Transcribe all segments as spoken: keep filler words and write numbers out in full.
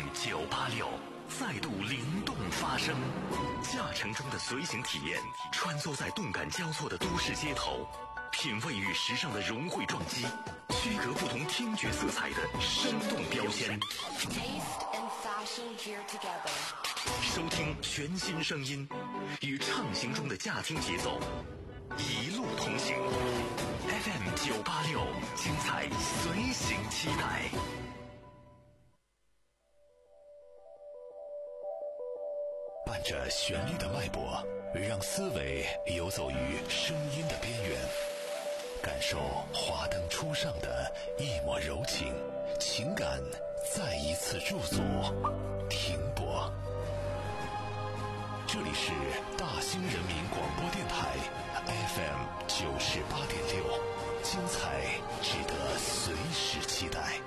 九八六再度灵动发声，驾乘中的随行体验，穿梭在动感交错的都市街头，品味与时尚的融汇撞击，区隔不同听觉色彩的生动标签。收听全新声音，与畅行中的驾听节奏，一路同行。F M 九八六，精彩随行期待。伴着旋律的脉搏，让思维游走于声音的边缘，感受华灯初上的一抹柔情，情感再一次驻足停泊。这里是大兴人民广播电台 F M 九十八点六，精彩值得随时期待。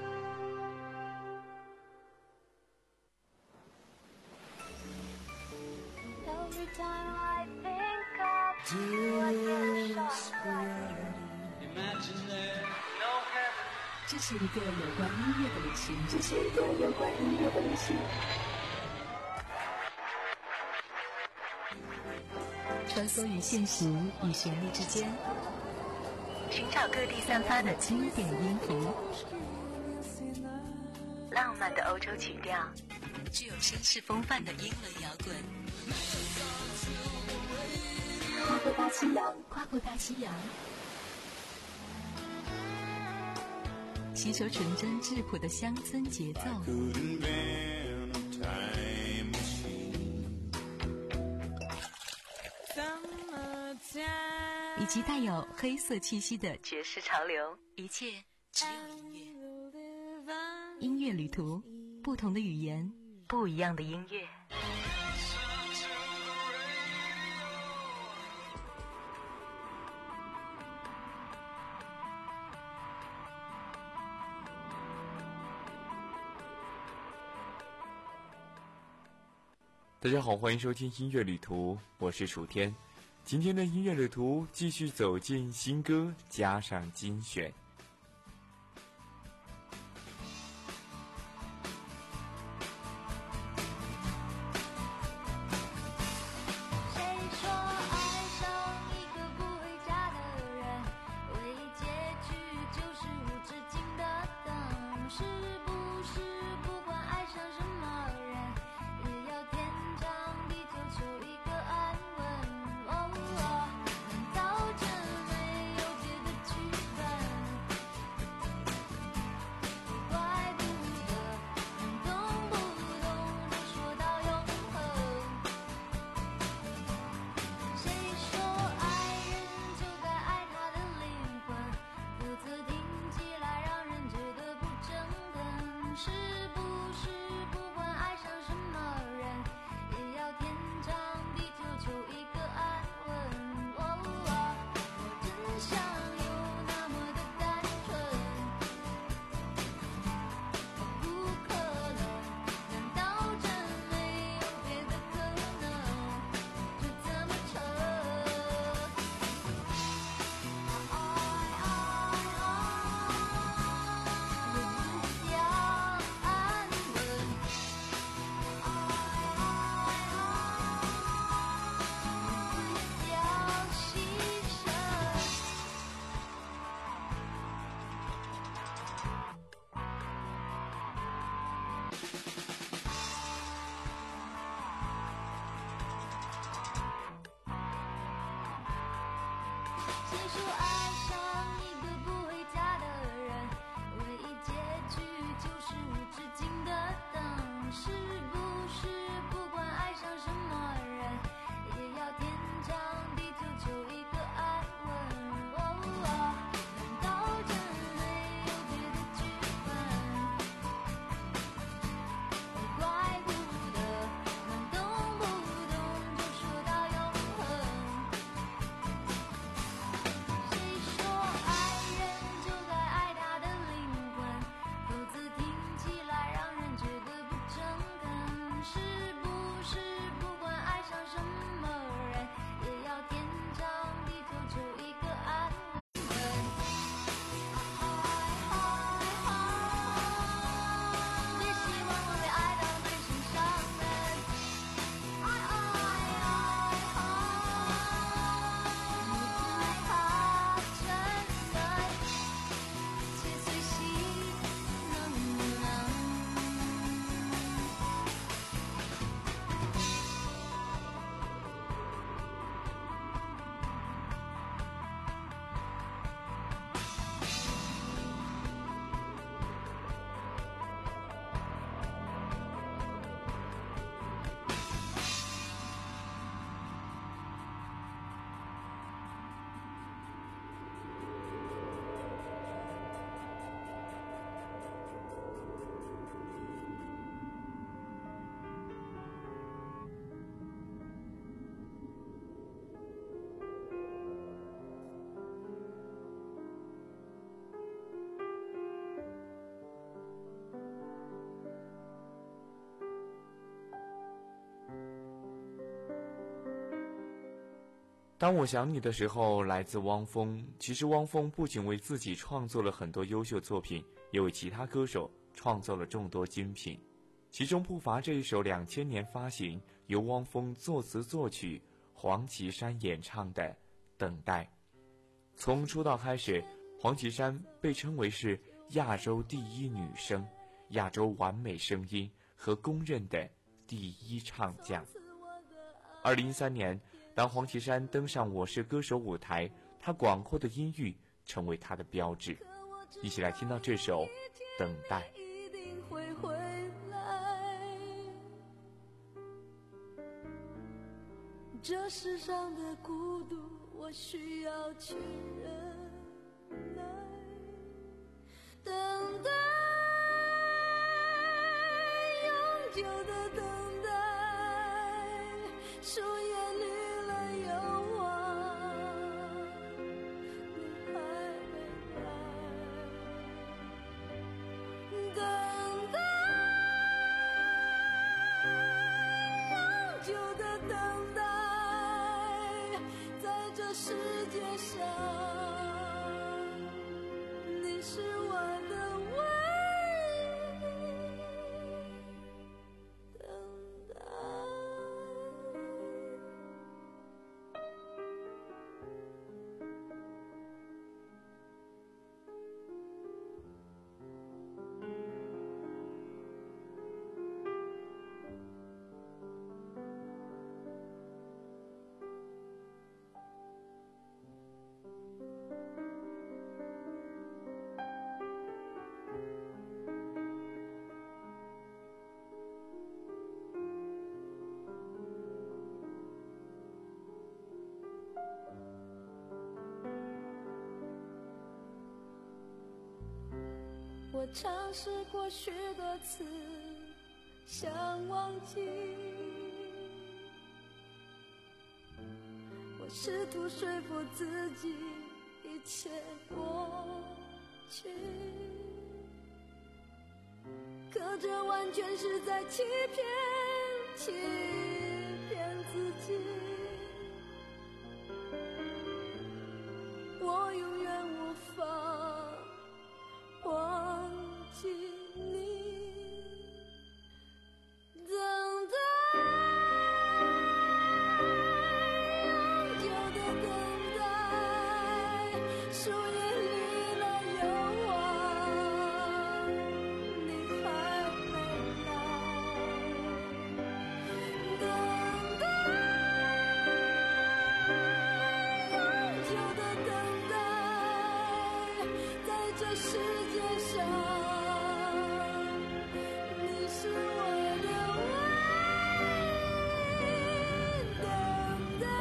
这是一个有关音乐的旅行，这是一个有关音乐的旅行。穿梭于现实与旋律之间，寻找各地散发的经典音符，浪漫的欧洲曲调，具有绅士风范的英伦摇滚。跨过大西洋，跨过大西洋，吸收纯真质朴的乡村节奏，以及带有黑色气息的爵士潮流，一切只有音乐。音乐旅途，不同的语言，不一样的音乐。 大家好，欢迎收听音乐旅途，我是楚天。今天的音乐旅途继续走进新歌加上精选。 谁当我想你的时候来自汪峰。其实汪峰不仅为自己创作了很多优秀作品，也为其他歌手创作了众多精品，其中不乏这一首两千年发行，由汪峰作词作曲，黄绮珊演唱的《等待》。从出道开始，黄绮珊被称为是亚洲第一女声，亚洲完美声音和公认的第一唱将。二零一三年，当黄绮珊登上《我是歌手》舞台，她广阔的音域成为她的标志。一起来听到这首《等待》。 一定会回来，这世上的孤独我需要去忍耐，等待，永久的等待，树叶绿了又黄，你还没来，等待，永久的等待，在这世界上，你是我的唯一等待。我尝试过许多次想忘记，我试图说服自己一切过去，可这完全是在欺骗欺骗自己，我永远无法忘记你，等待，永久的等待，树叶绿了又黄，你还没来，等待，永久的等待，在这世界上，你是我的唯一等待。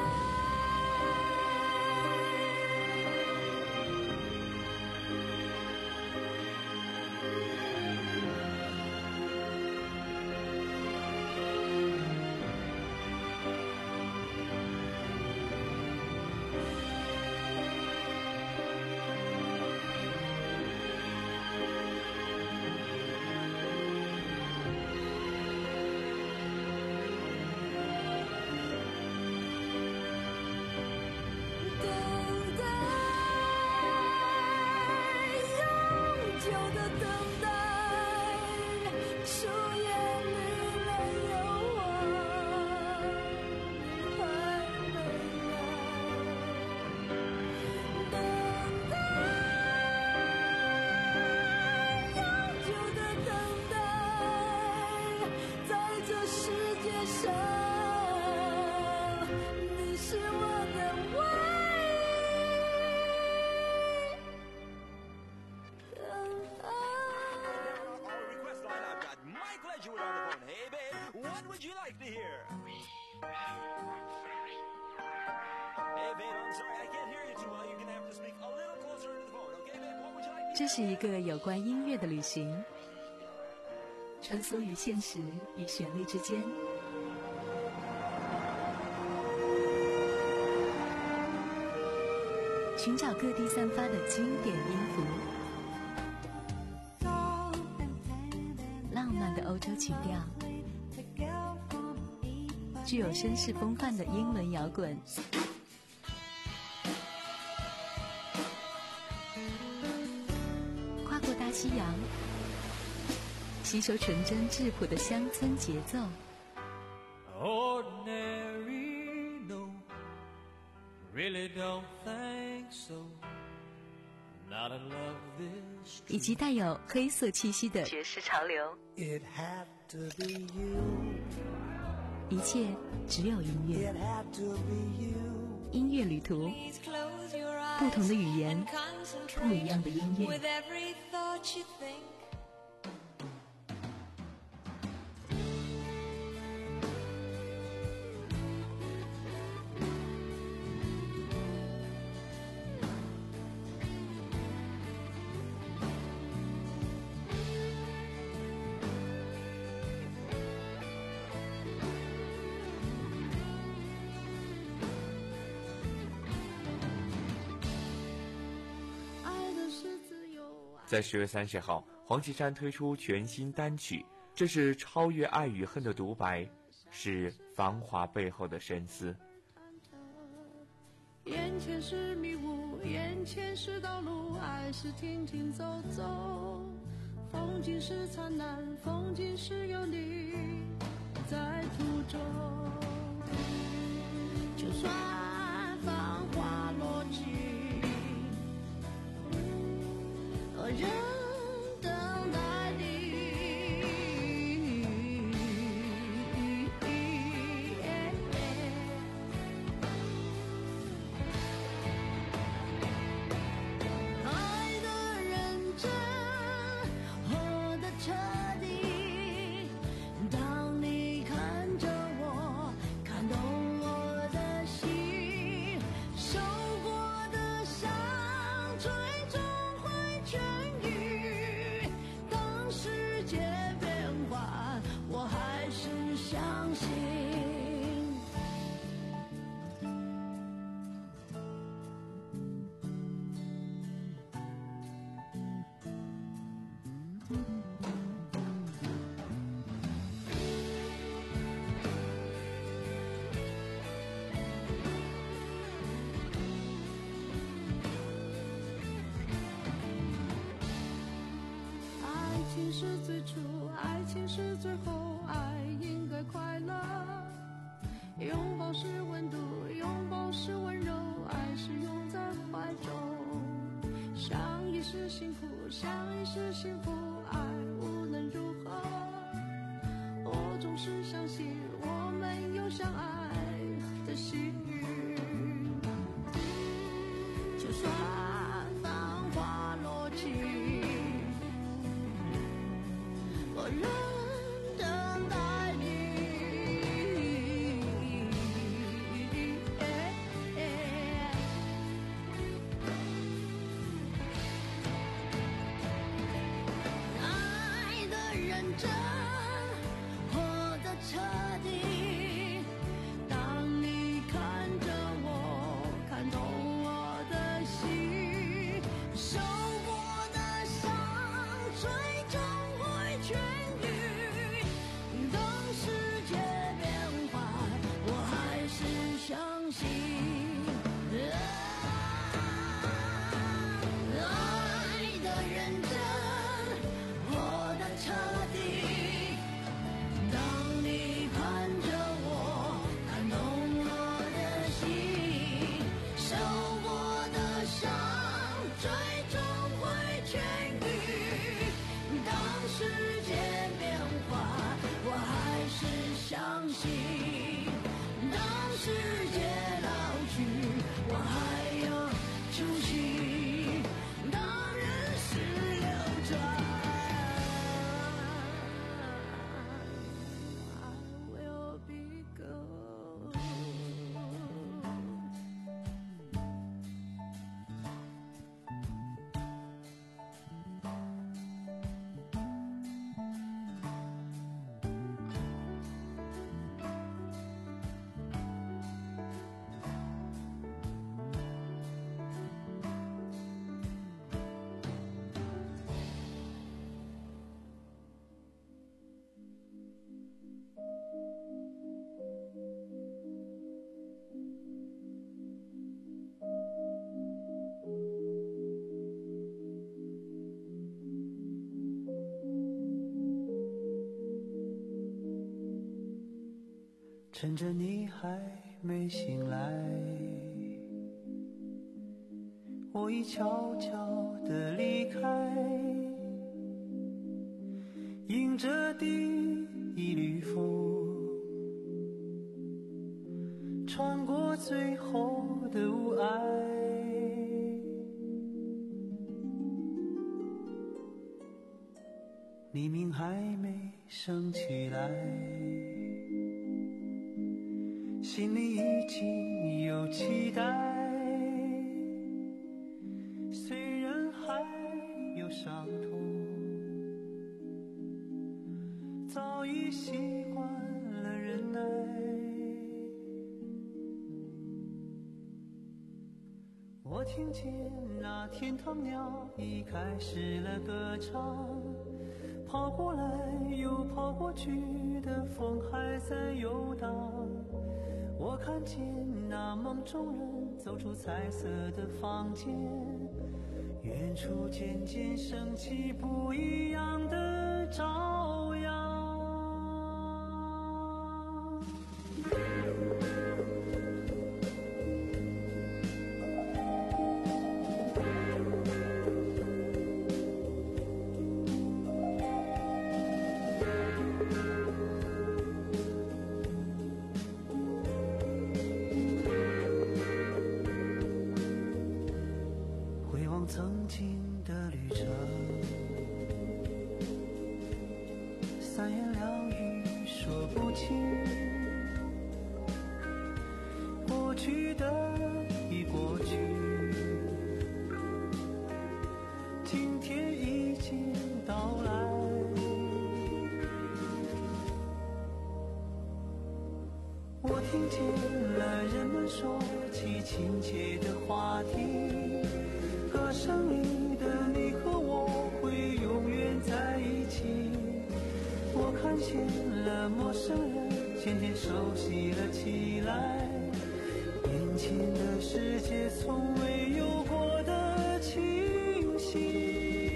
等待，永久的等待，树叶绿了又黄，你还没来，等待，永久的等待，在这世界上，你是我的唯一等待。 Our request line, I've got Mike Ledgewood on the phone. Hey, babe, what would you like to hear? Hey, babe, I'm sorry, I can't hear you too well. You're gonna have to speak a little closer to the phone, okay, babe? What would you like to 这是一个有关音乐的旅行，穿梭于现实与旋律之间，寻找各地散发的经典音符，浪漫的欧洲曲调，具有绅士风范的英伦摇滚， 激扬，吸收纯真质朴的乡村节奏。 Ordinary, no, really don't think so. Not in love this 以及带有黑色气息的爵士潮流。 It had to be you. 一切只有音乐， It had to be you. 音乐旅途，不同的语言，不一样的音乐。 With every thought you think.爱的是自由。 在十月三十号，黄绮珊推出全新单曲，这是超越爱与恨的独白，是繁华背后的深思。 眼前是迷雾，眼前是道路，爱是停停走走，风景是灿烂，风景是有你在途中。就算繁华落尽，而人等待你。爱的认真，活得彻底。当你看着我，看懂我的心，受过的伤，最终会痊愈。当世界变幻，我还是相信。爱情是最初，爱情是最后，爱应该快乐。拥抱是温度，拥抱是温柔，爱是拥在怀中。相依是幸福，相依是幸福，爱无论如何，我总是相信我们有相爱的幸运。就算繁华落尽，我仍等待你。爱的认真，活得彻底。当你看着我，看懂我的心，受过的伤，最终会痊愈。当世界变幻，我还是相信。爱的认真，活得彻底。 趁着你还没醒来，我已悄悄地离开，迎着第一缕风，穿过最后的雾霭。黎明还没升起来，心里已经有期待，虽然还有伤痛，早已习惯了忍耐。我听见那天堂鸟已开始了歌唱，跑过来又跑过去的风还在游荡，我看见那梦中人走出彩色的房间，远处渐渐升起不一样的朝阳。曾经的旅程，三言两语说不清，过去的已过去，今天已经到来。我听见了人们说起亲切的话题，歌声里的你和我会永远在一起，我看见了陌生人渐渐熟悉了起来，眼前的世界从未有过的清晰。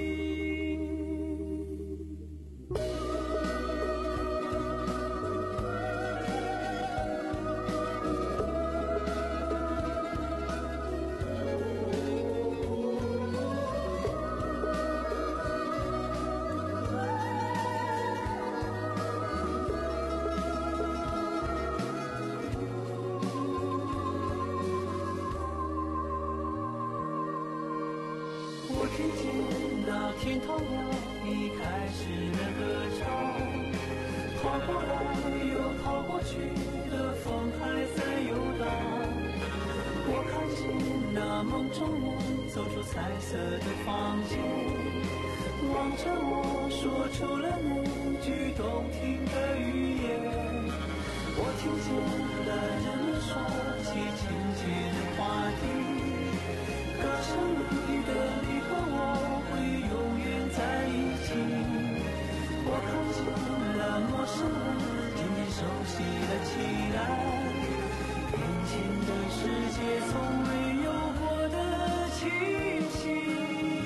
听见那天堂鸟已开始了歌唱，跑过来又跑过去的风还在游荡，我看见那梦中人走出彩色的房间，望着我说出了那句动听的语言，我听见了人们说起亲切的话题，歌声里的你和我会永远在一起，我看见了陌生人渐渐熟悉了起来，眼前的世界从未有过的清晰。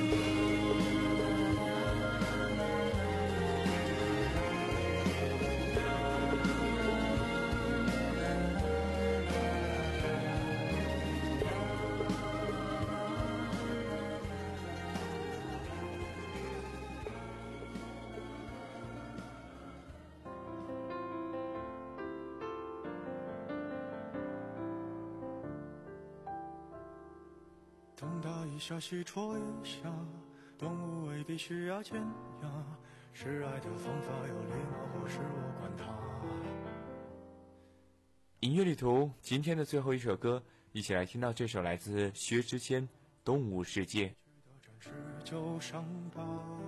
东打一下西戳一下，动物未必需要尖牙，示爱的方法有礼貌或是我管它。 音乐旅途今天的最后一首歌，一起来听到这首来自薛之谦《动物世界》。 就上吧，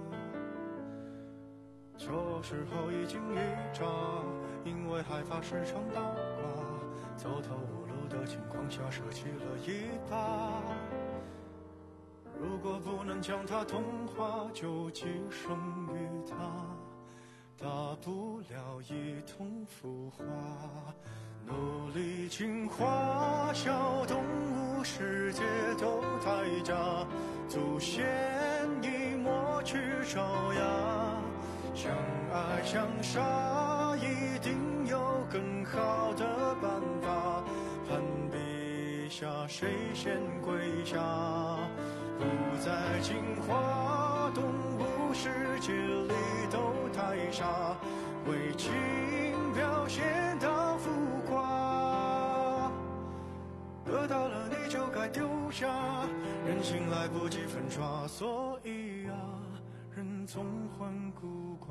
这时候已经一扎，因为害怕市场八卦，走投无路的情况下舍弃了一把。如果不能将它同化，就寄生于它，大不了一同孵化，努力进化，小动物世界都代价，祖先已磨去爪牙， 相爱相杀，一定有更好的办法。攀比下，谁先跪下？不在进化，动物世界里都太傻，为情表现到浮夸。得到了你就该丢下，人心来不及粉刷，所以啊，人总患孤寡。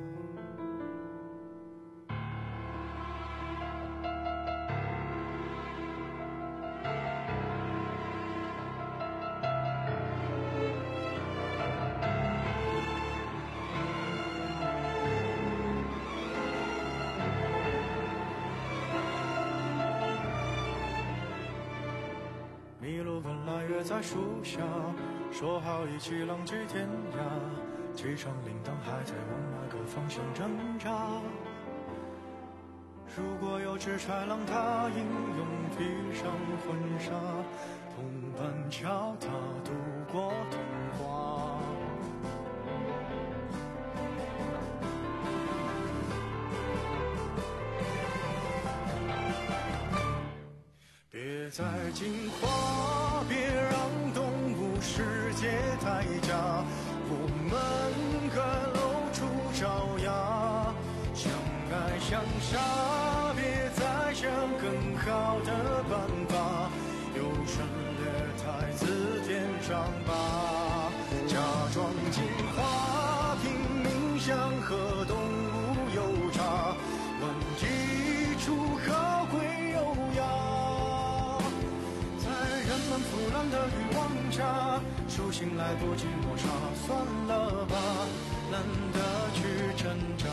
麋鹿本来约在树下，说好一起浪迹天涯，机场铃铛还在往哪个方向挣扎。如果有只豺狼，它英勇披上婚纱，同伴教它度过童话。别再进化，别让动物世界太假，我们该露出爪牙，相爱相杀，别再想更好的办法，优胜劣汰字典上吧，假装进化，拼命想和动物有差，问基础高贵优雅。腐烂的欲望下，手心来不及抹杀，算了吧，懒得去挣扎。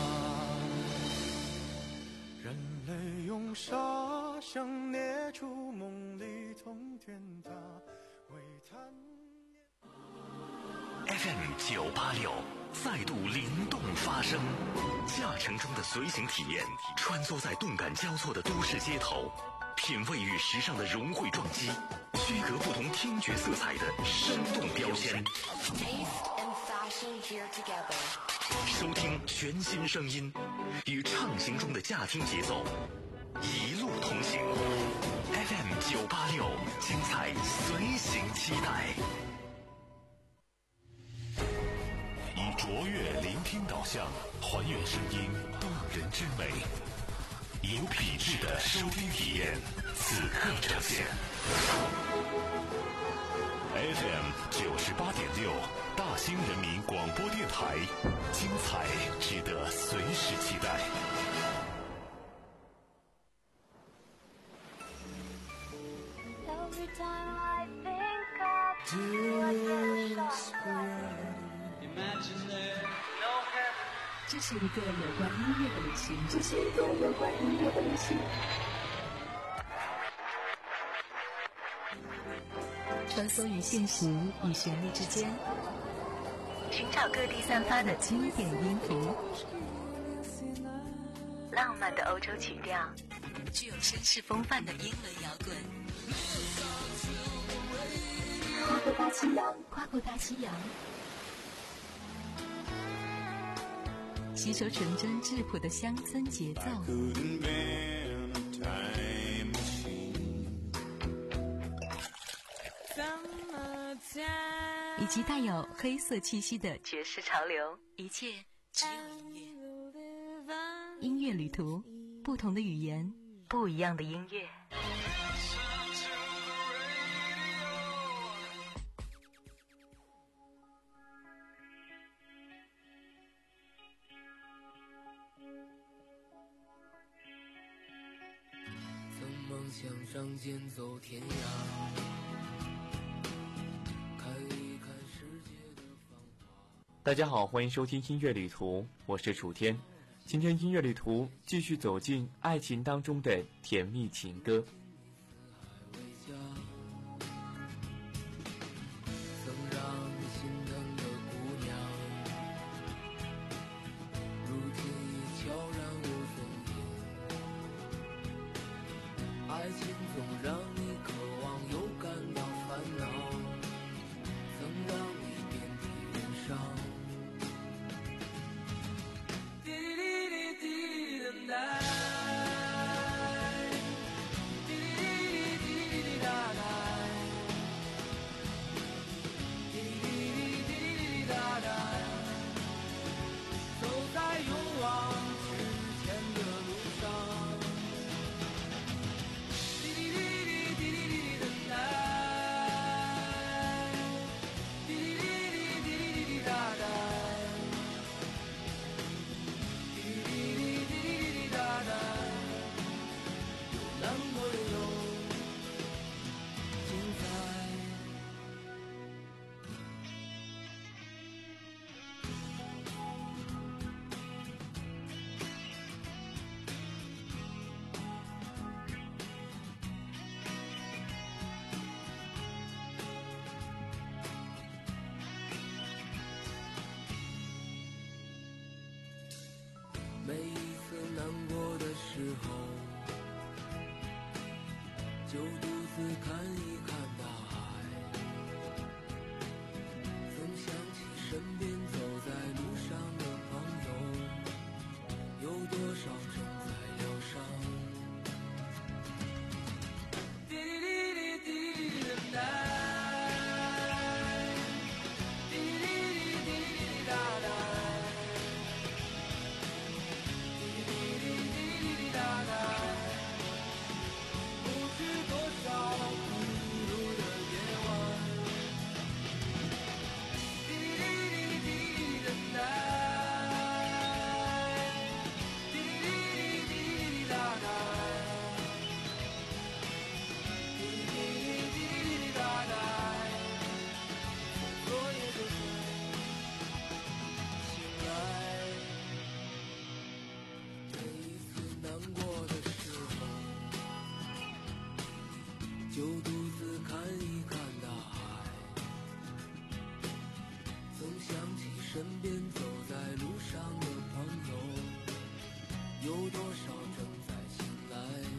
人类用沙想捏出梦里通天塔，为贪念。 F M 九八六再度灵动发声，驾乘中的随行体验，穿梭在动感交错的都市街头，品味与时尚的融汇撞击，区隔不同听觉色彩的生动标签。收听全新声音，与畅行中的驾听节奏，一路同行。F M 九八六，精彩随行期待。以卓越聆听导向，还原声音动人之美。有品质的收听体验，此刻呈现。F M 九十八点六，大兴人民广播电台，精彩值得随时期待。 这是一个有关音乐的旅行，这是一个有关音乐的旅行。穿梭于现实与旋律之间，寻找各地散发的经典音符，浪漫的欧洲曲调，具有绅士风范的英伦摇滚。跨过大西洋，跨过大西洋。吸收纯真质朴的乡村节奏，以及带有黑色气息的爵士潮流，一切只有音乐。音乐旅途，不同的语言，不一样的音乐。 想仗剑走天涯，看一看世界的繁华。 大家好，欢迎收听音乐旅途，我是楚天。今天音乐旅途继续走进爱情当中的甜蜜情歌。 爱情总让你渴望又感到烦恼，曾让你遍体鳞伤。 就独自看一看大海，总想起身边走在路上的朋友，有多少正在疗伤。滴滴滴滴滴滴的哒，滴滴滴滴滴滴哒哒，滴滴滴滴滴滴哒哒。不知多少孤独的夜晚，滴滴滴滴滴的哒，滴滴滴滴滴哒哒，滴滴滴滴哒哒，从昨夜的水醒来，每一次难过的时候，就独自看一看大海，总想起身边走在路上的朋友，有多少正在醒来。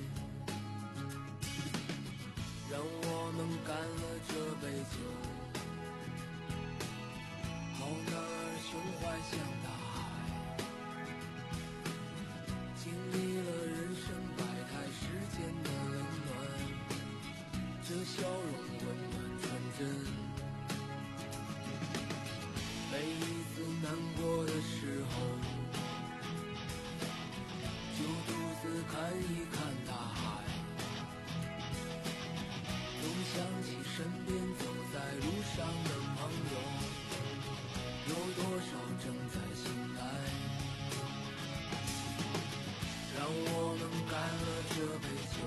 让我们干了这杯酒，好男儿胸怀像大海，经历了人生百态世间的冷暖，这笑容温暖纯真。每一次难过的时候，就独自看一看大海，总想起身边走在路上的朋友，有多少正在醒来。让我们干了这杯酒，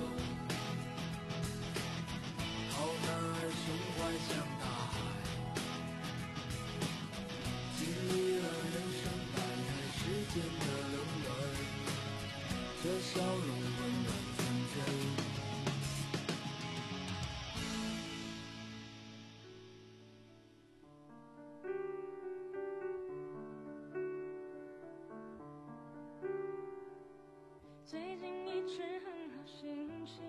好男儿胸怀像大海，经历了人生百态世间的冷暖，这笑容温暖纯真。 最近一直很好心情，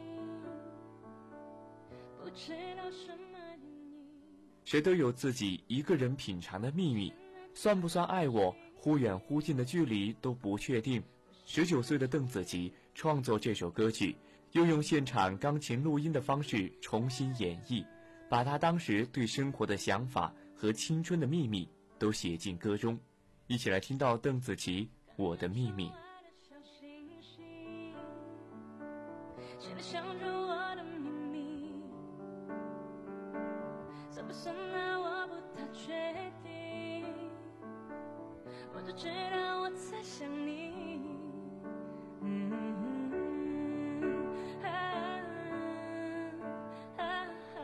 不知道什么原因。 谁都有自己一个人品尝的秘密，算不算爱我，忽远忽近的距离都不确定。十九岁的邓紫棋创作这首歌曲，又用现场钢琴录音的方式重新演绎，把她当时对生活的想法和青春的秘密都写进歌中。一起来听到邓紫棋《我的秘密》。 谁能想着我的秘密，算不算爱我不太确定，我就知道我在想你。嗯啊啊啊，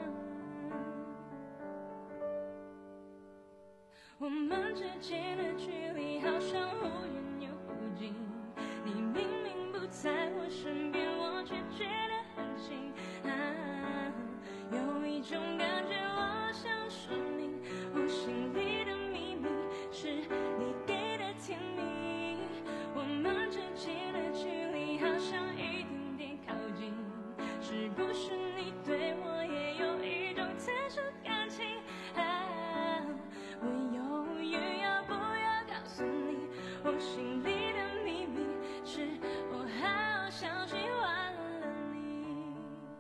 我们之间的距离好像忽远又忽近，你明明不在我身边，我却觉得很近啊，有一种感觉我想说明，我心里的秘密是你给的甜蜜，我们之间的距离好像一点点靠近，是不是你对我也有一种特殊感情啊，我犹豫要不要告诉你，我心里的秘密是我好像喜欢了你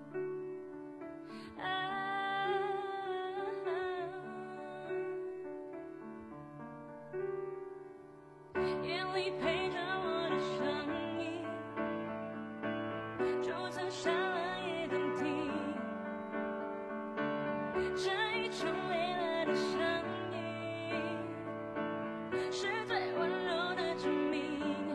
啊，夜里陪着我的声音，就算删了也动听，这一种累了的声音是最温柔的证明。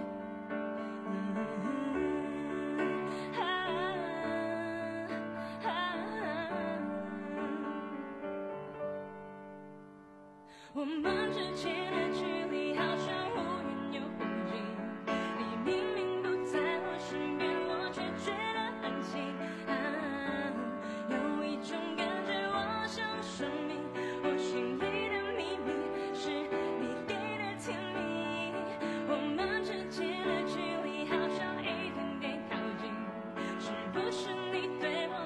我们之间的距离好像忽远又忽近，你明明不在我身边，我却觉得很近啊，有一种感觉我想说明，我心里的秘密是你给的甜蜜，我们之间的距离好像一点点靠近，是不是你对我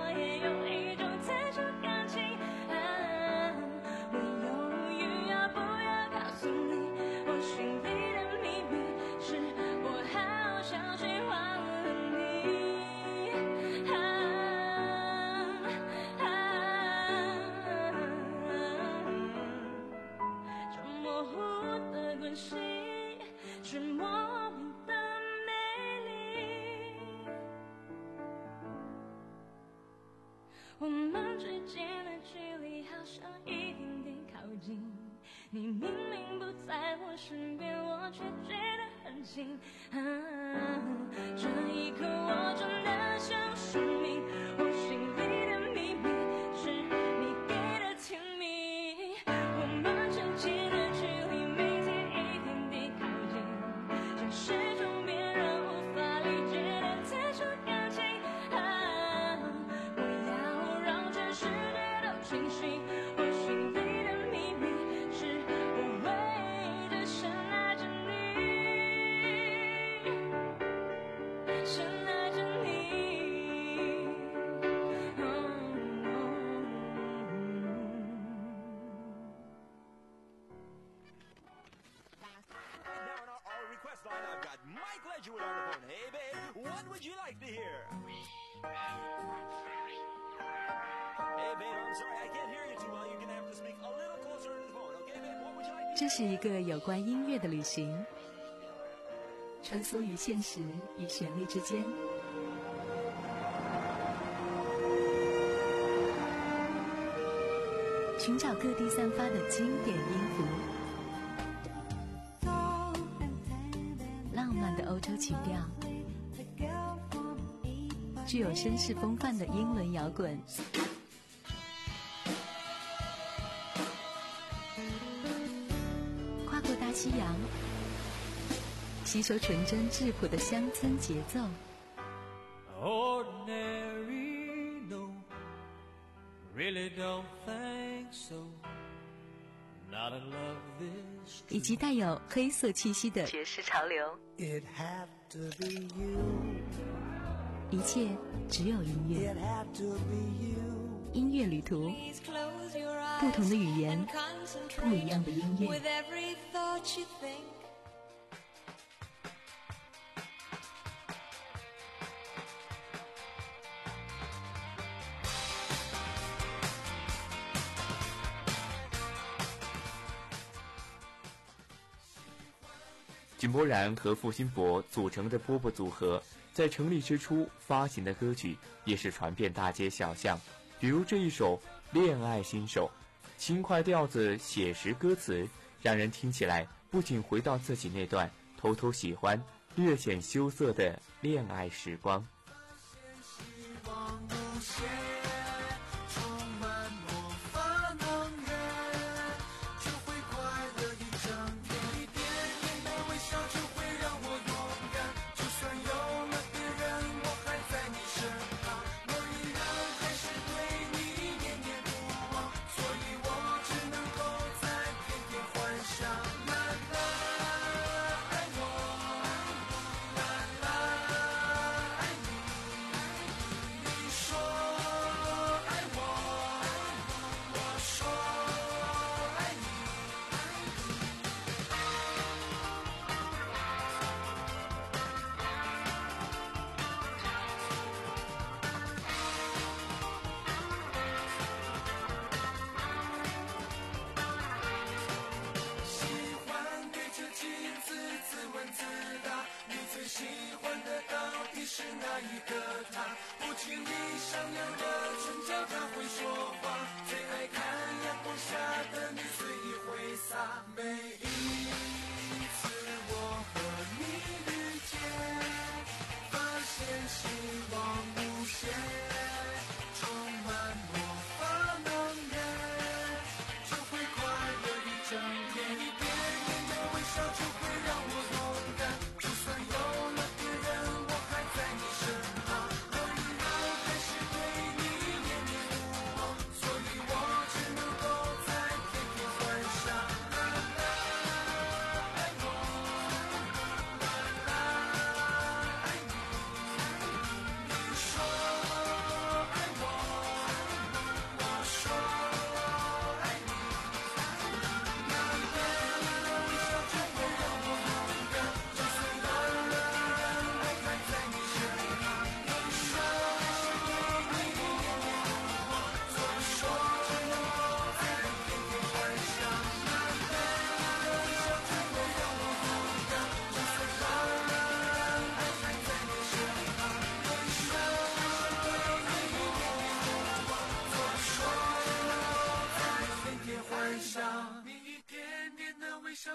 是莫名的美丽。我们之间的距离好像一点点靠近，你明明不在我身边，我却觉得很近。啊，这一刻我真的像生命，我心里的秘密是你给的甜蜜。我们之间的距离每天一点点靠近，这是种别人无法理解的特殊感情。啊，我要让全世界都清醒，我心里的秘密是我为着深爱着你，深爱着你。哦哦 Now on our, our request line, I've got Mike Ledgerwood on the phone. Hey, babe, what would you like to hear? Hey, babe, I'm sorry, I can't hear you too well. You're gonna have to speak a little closer to the phone, okay, babe? What would you like to hear? 这是一个有关音乐的旅行，穿梭于现实与旋律之间。寻找各地散发的经典音符，浪漫的欧洲曲调，具有绅士风范的英伦摇滚，跨过大西洋，吸收纯真质朴的乡村节奏。 Ordinary, no, really don't think so. Not in love this 以及带有黑色气息的爵士潮流， It had to be you. 一切只有音 It 乐。 had to be you. 音乐旅途，不同的语言，不一样的音乐。 With every thought you think. 井柏然和付辛博组成的波波组合，在成立之初发行的歌曲也是传遍大街小巷，比如这一首《恋爱新手》，轻快调子，写实歌词，让人听起来不仅回到自己那段偷偷喜欢、略显羞涩的恋爱时光。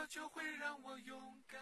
就会让我勇敢。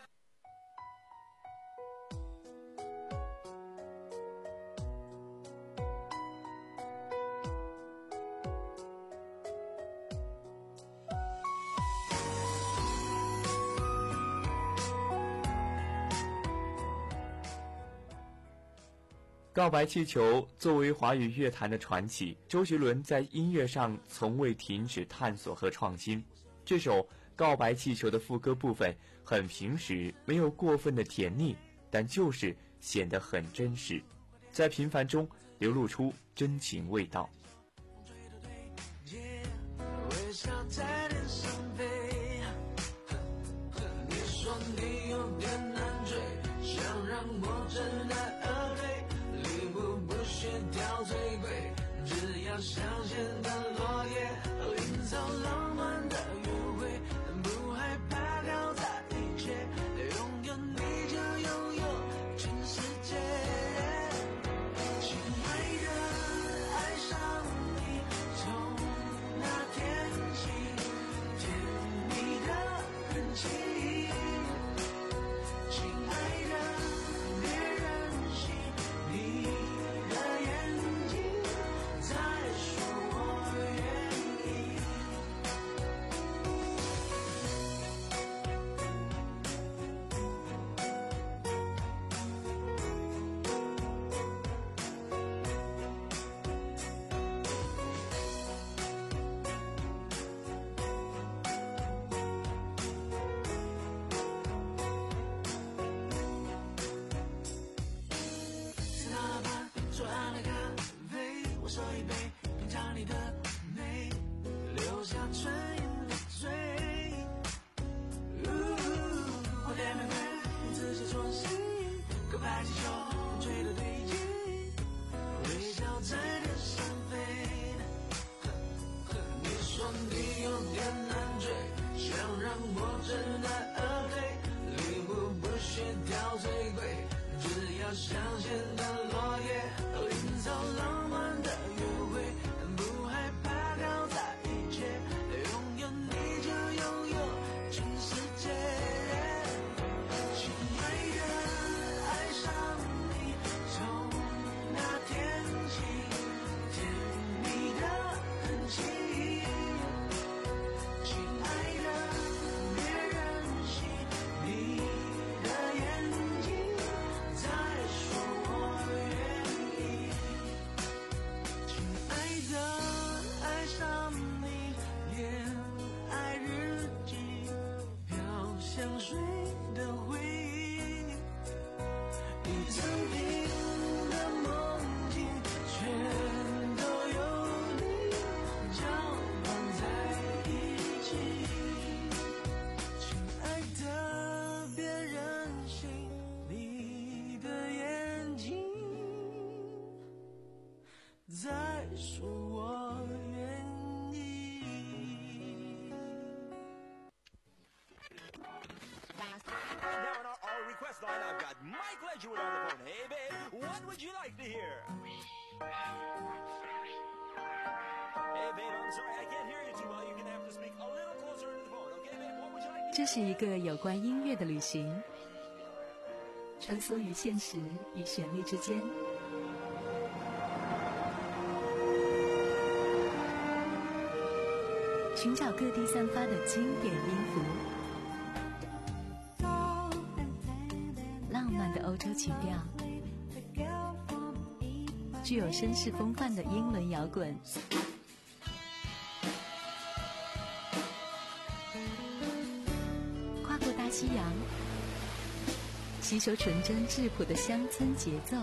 告白气球作为华语乐坛的传奇，周杰伦在音乐上从未停止探索和创新。这首告白气球的副歌部分很平实，没有过分的甜腻，但就是显得很真实，在平凡中流露出真情味道。 微笑在天上飞，你说你有点难追，想让我真爱而退，礼物不需挑最贵，只要香榭的落叶，营造浪漫的约会，不害怕搞砸一切，拥有你就拥有全世界。亲爱的，爱上你，从那天起，甜蜜的人气。亲爱的，别任性，你的眼睛在说我愿意。吃到了饭，做好了咖啡，我手一杯，品尝你的美，留下唇印的嘴。我点玫瑰，你仔细戳心，告白气球吹得对劲，微笑在天上飞。你说你有点难追，想让我真爱而退，礼物不需挑最贵，只要香榭的落叶，营造浪漫的约会，不害怕搞砸一切，拥有你就拥有全世界。亲爱的，爱上你，从那天起，甜蜜的很气。亲爱的，别任性，你的眼睛在说我愿意。亲爱的，爱上你，恋爱日记，飘香水的回忆，一整瓶的梦境，全都有你搅拌在一起。亲爱的，别任性，你的眼睛在说我愿意。 Now on our, our request line, I've got Mike Ledgerwood on the phone. Hey, babe, what would you like to hear? Hey, babe, I'm sorry, I can't hear you too well. You're gonna have to speak a little closer into the phone. Okay, babe, what would you like to hear? 这是一个有关音乐的旅行，穿梭于现实与旋律之间。寻找各地散发的经典音符，浪漫的欧洲曲调，具有绅士风范的英伦摇滚，跨过大西洋，吸收纯真质朴的乡村节奏。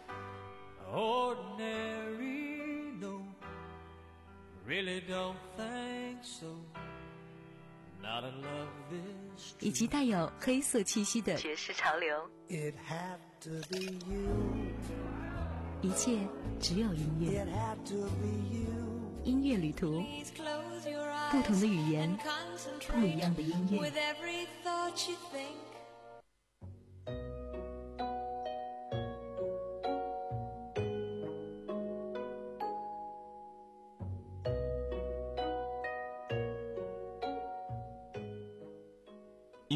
Ordinary, no, really don't think so. Not in love this 以及带有黑色气息的爵士潮流， It had to be you. 一切只有音乐。 It had to be you. 音乐旅途，不同的语言，不一样的音乐。 With every thought you think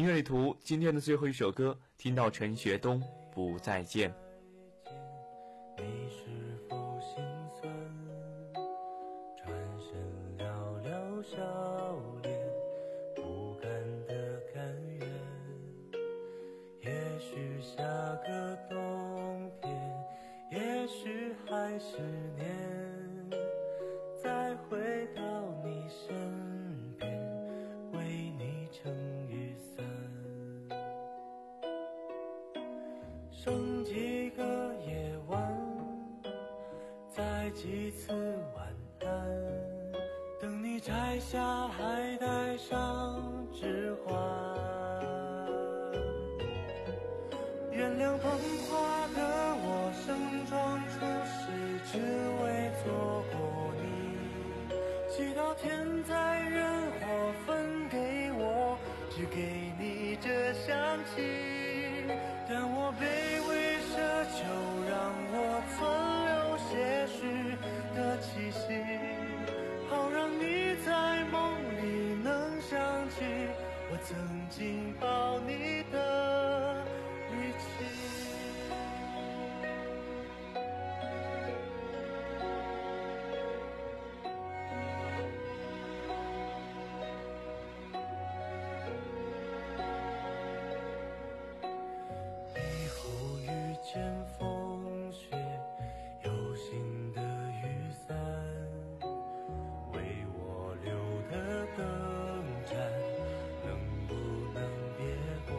音乐旅途今天的最后一首歌，听到陈学冬不再见。 你是否心酸？转身寥寥笑脸，不甘的甘愿。也许下个冬天，也许还是年，再回到你身边，为你撑雨伞。剩几个夜晚，再几次晚安，等你摘下还带上指环。原谅捧花的我，盛装出席，只为错过你。祈祷天灾人祸分给我，只给你这香气。但我卑微奢求，让我存留些许的气息，好让你在梦里能想起我曾经抱你的力气。以后遇见风雪，有新的雨伞，为我留的灯盏，能不能别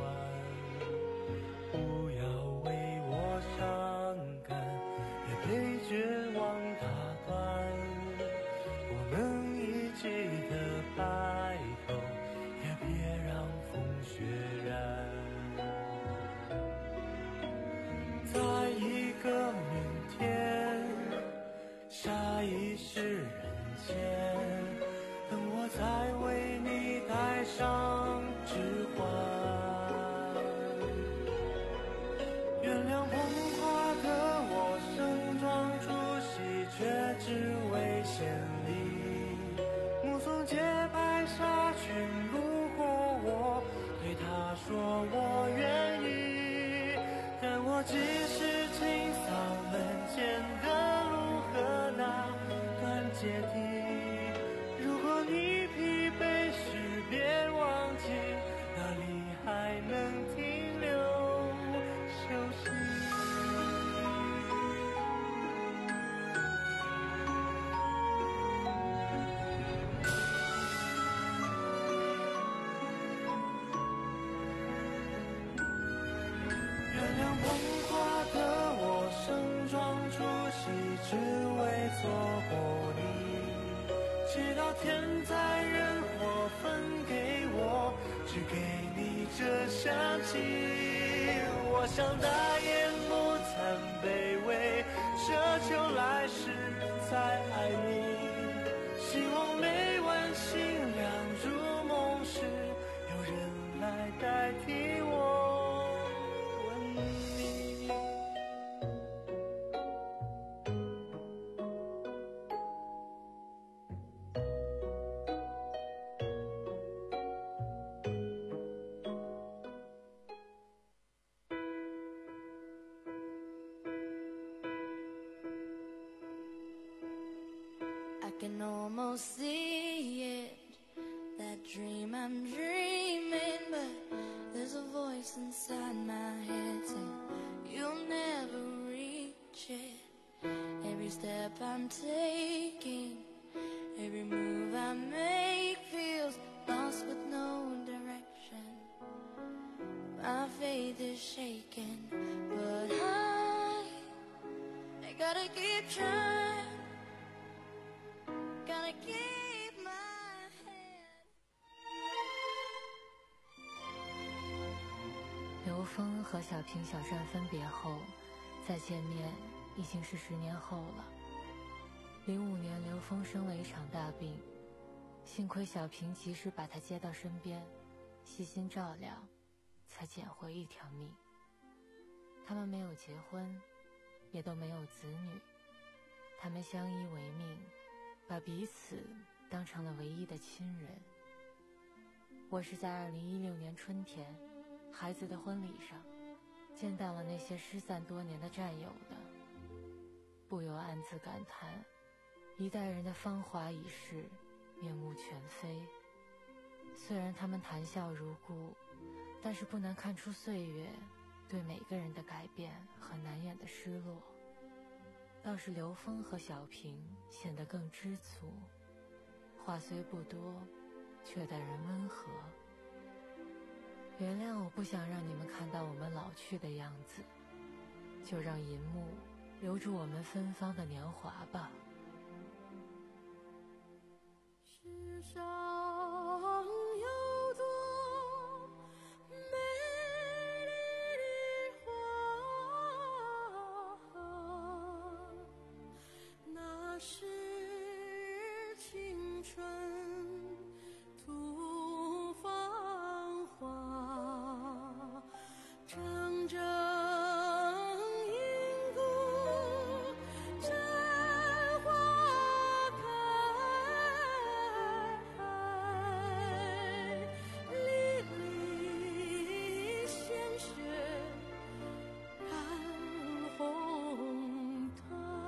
关？不要为我伤感，别被绝望打断。不能一起的白头，也别让风雪染。在一个明天，下一世人间，等我再为你戴上指环。原谅捧花的我，盛装出席，却只为献礼。目送节拍纱裙路过我，对他说我愿意。但我只是清扫门前的路和那段阶梯。如果你疲惫时，别忘记哪里还能停留休息。原谅捧花的我，盛装出席，只为错过你。祈祷天灾人祸分给我，只给你这香气。我想大言不惭卑微，奢求来世再爱你。希望每晚星亮入梦时，有人来代替我。 I can almost see it, that dream I'm dreaming, but there's a voice inside my head saying you'll never reach it. Every step I'm taking, every move I make feels lost with no direction. My faith is shaking, but I, I gotta keep trying. Gotta keep my head. 刘峰和小平、小善分别后，再见面已经是十年后了。零五年，刘峰生了一场大病，幸亏小平及时把他接到身边，细心照料，才捡回一条命。他们没有结婚，也都没有子女，他们相依为命，把彼此当成了唯一的亲人。 我是在二零一六年春天，孩子的婚礼上，见到了那些失散多年的战友的，不由暗自感叹，一代人的芳华已逝，面目全非。虽然他们谈笑如故，但是不难看出岁月对每个人的改变和难掩的失落。倒是刘峰和小平显得更知足，话虽不多，却待人温和。原谅我不想让你们看到我们老去的样子，就让银幕留住我们芬芳的年华吧。 世上有多美丽的花，那是青春吐芳华，长征银谷绽花开，沥沥鲜血染红毯。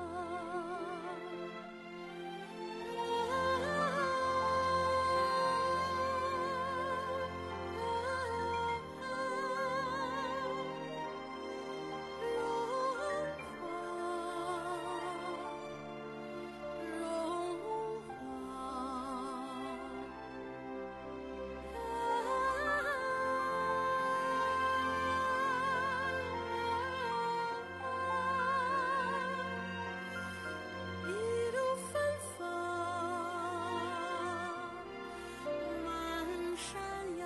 一路芬芳满山崖。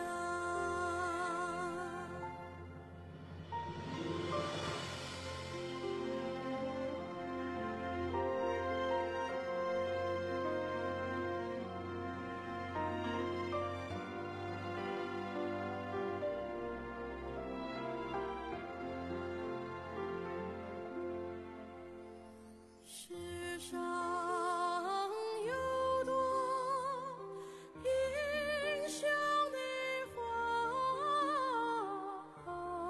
世上有多英雄的花，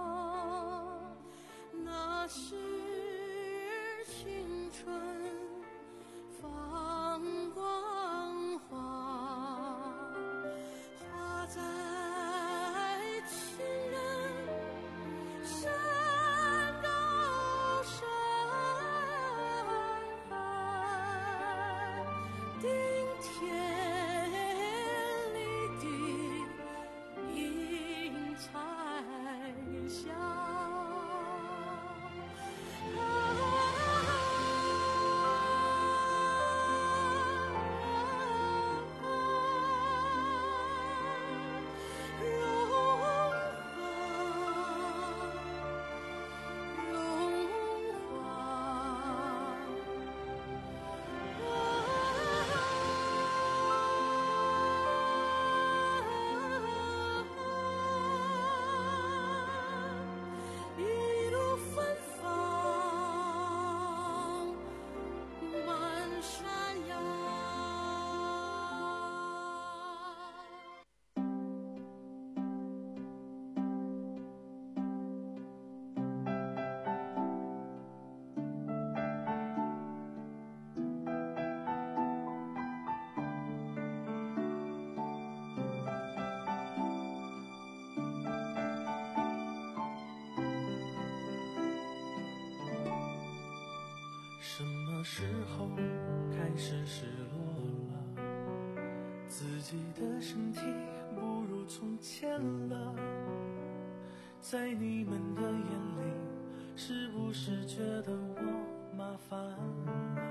那是青春放光华，花在情人山高山，顶天立地映彩霞。一路芬芳满山崖。 什么时候开始失落了？自己的身体不如从前了。在你们的眼里，是不是觉得我麻烦了？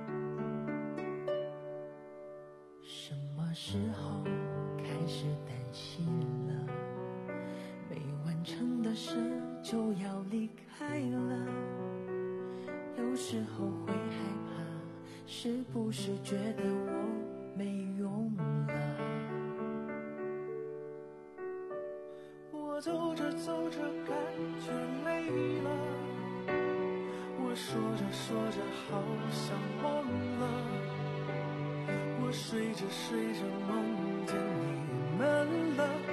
什么时候开始担心了？没完成的事就要离开了。有时候会害怕，是不是觉得我没用了？ 我走着走着感觉累了，我说着说着好像忘了，我睡着睡着梦见你们了。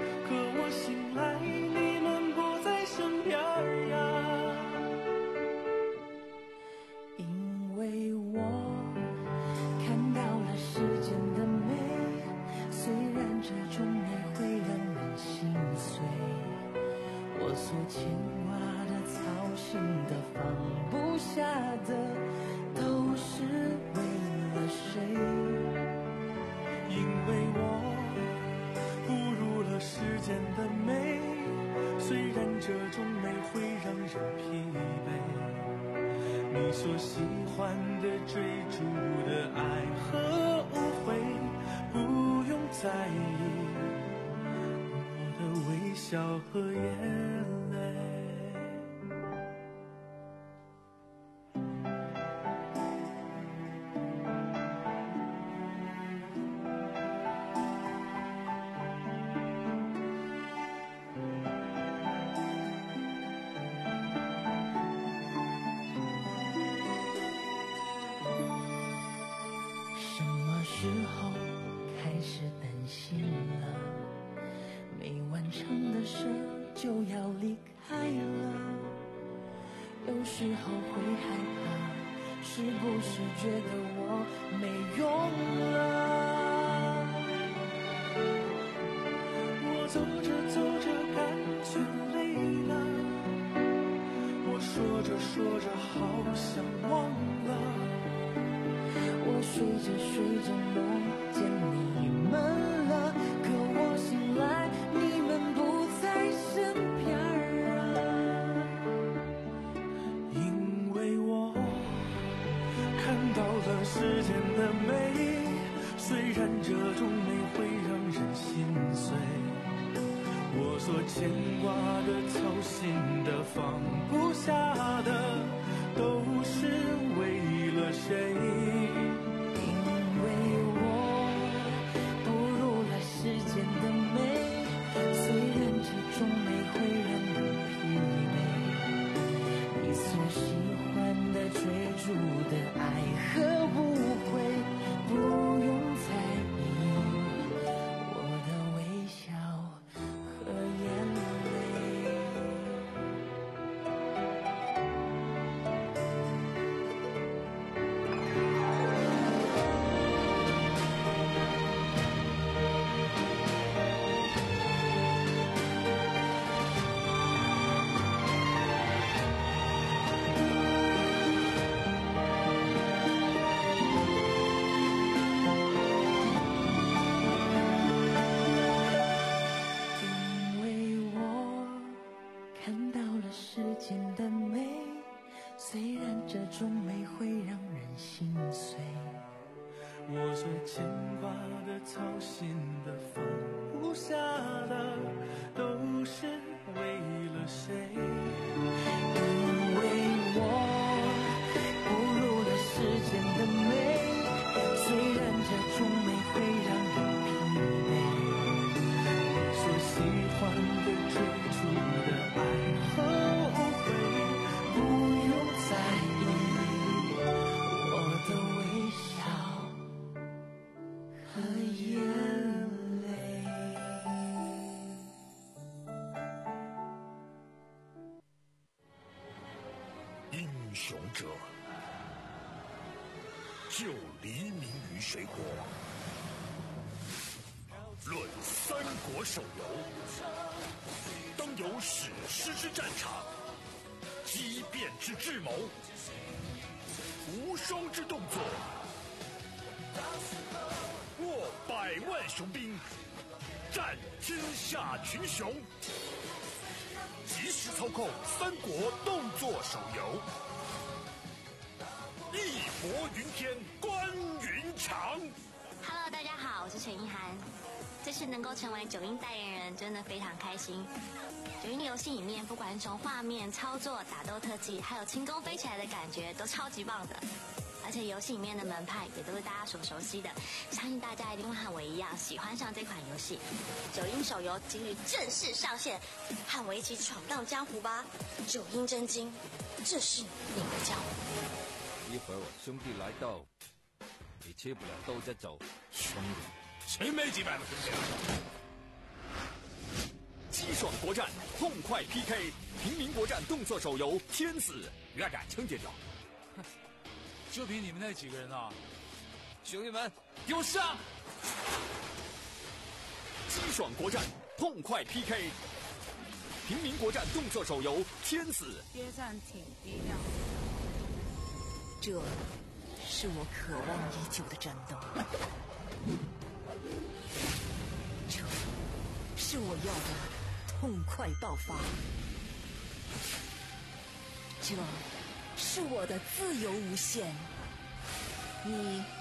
牵挂的、操心的、放不下的，都是为了谁？ 因为我步入了时间的美，虽然这种美会让人疲惫。你所喜欢的、追逐的爱和误会，不用在意我的微笑和眼泪。 什么时候开始担心了？没完成的事就要离开了。有时候会害怕，是不是觉得我没用了？ 我走着走着感觉累了，我说着说着好想忘了。 我睡着睡着梦见你们了，可我醒来你们不在身边啊。 因为我看到了世间的美，虽然这种美会让人心碎。我所牵挂的、操心的、放不下的，都是为了谁？ 因为我步入了时间的美，虽然这种美会让人疲惫。你所喜欢的、追逐的爱和误会，不用在意我的微笑和眼泪。因为我看到了世间的美，虽然这种美会让人心碎。 我所牵挂的、操心的、放不下的，都是为了谁？ 因为我步入了世间的美，虽然这种美会让人疲惫。 你所喜欢的、追逐的爱和误会，不用在意我的微笑和眼泪。 英雄者，就黎明于水火。论三国手游，当有史诗之战场，激变之智谋，无双之动作，握百万雄兵，战天下群雄。即时操控三国动作手游，义薄云天，关云长。 Hello， 大家好，我是陈意涵。这次能够成为九阴代言人，真的非常开心。九阴的游戏里面，不管是从画面、操作、打斗特技，还有轻功飞起来的感觉，都超级棒的。而且游戏里面的门派也都是大家所熟悉的，相信大家一定会和我一样喜欢上这款游戏。九阴手游今日正式上线，和我一起闯荡江湖吧！九阴真经，这是你的江湖。 一会儿我兄弟来到，你吃不了兜着走。 兄弟，谁没几百个兄弟啊？ 激爽国战，痛快 P K， 平民国战动作手游《天子》，越战清点掉。 就凭你们那几个人啊！ 兄弟们， 给我上！ 激爽国战，痛快 P K， 平民国战动作手游《天使》。 接战挺低调。 这是我渴望已久的战斗，这是我要的痛快爆发，这是我的自由无限。你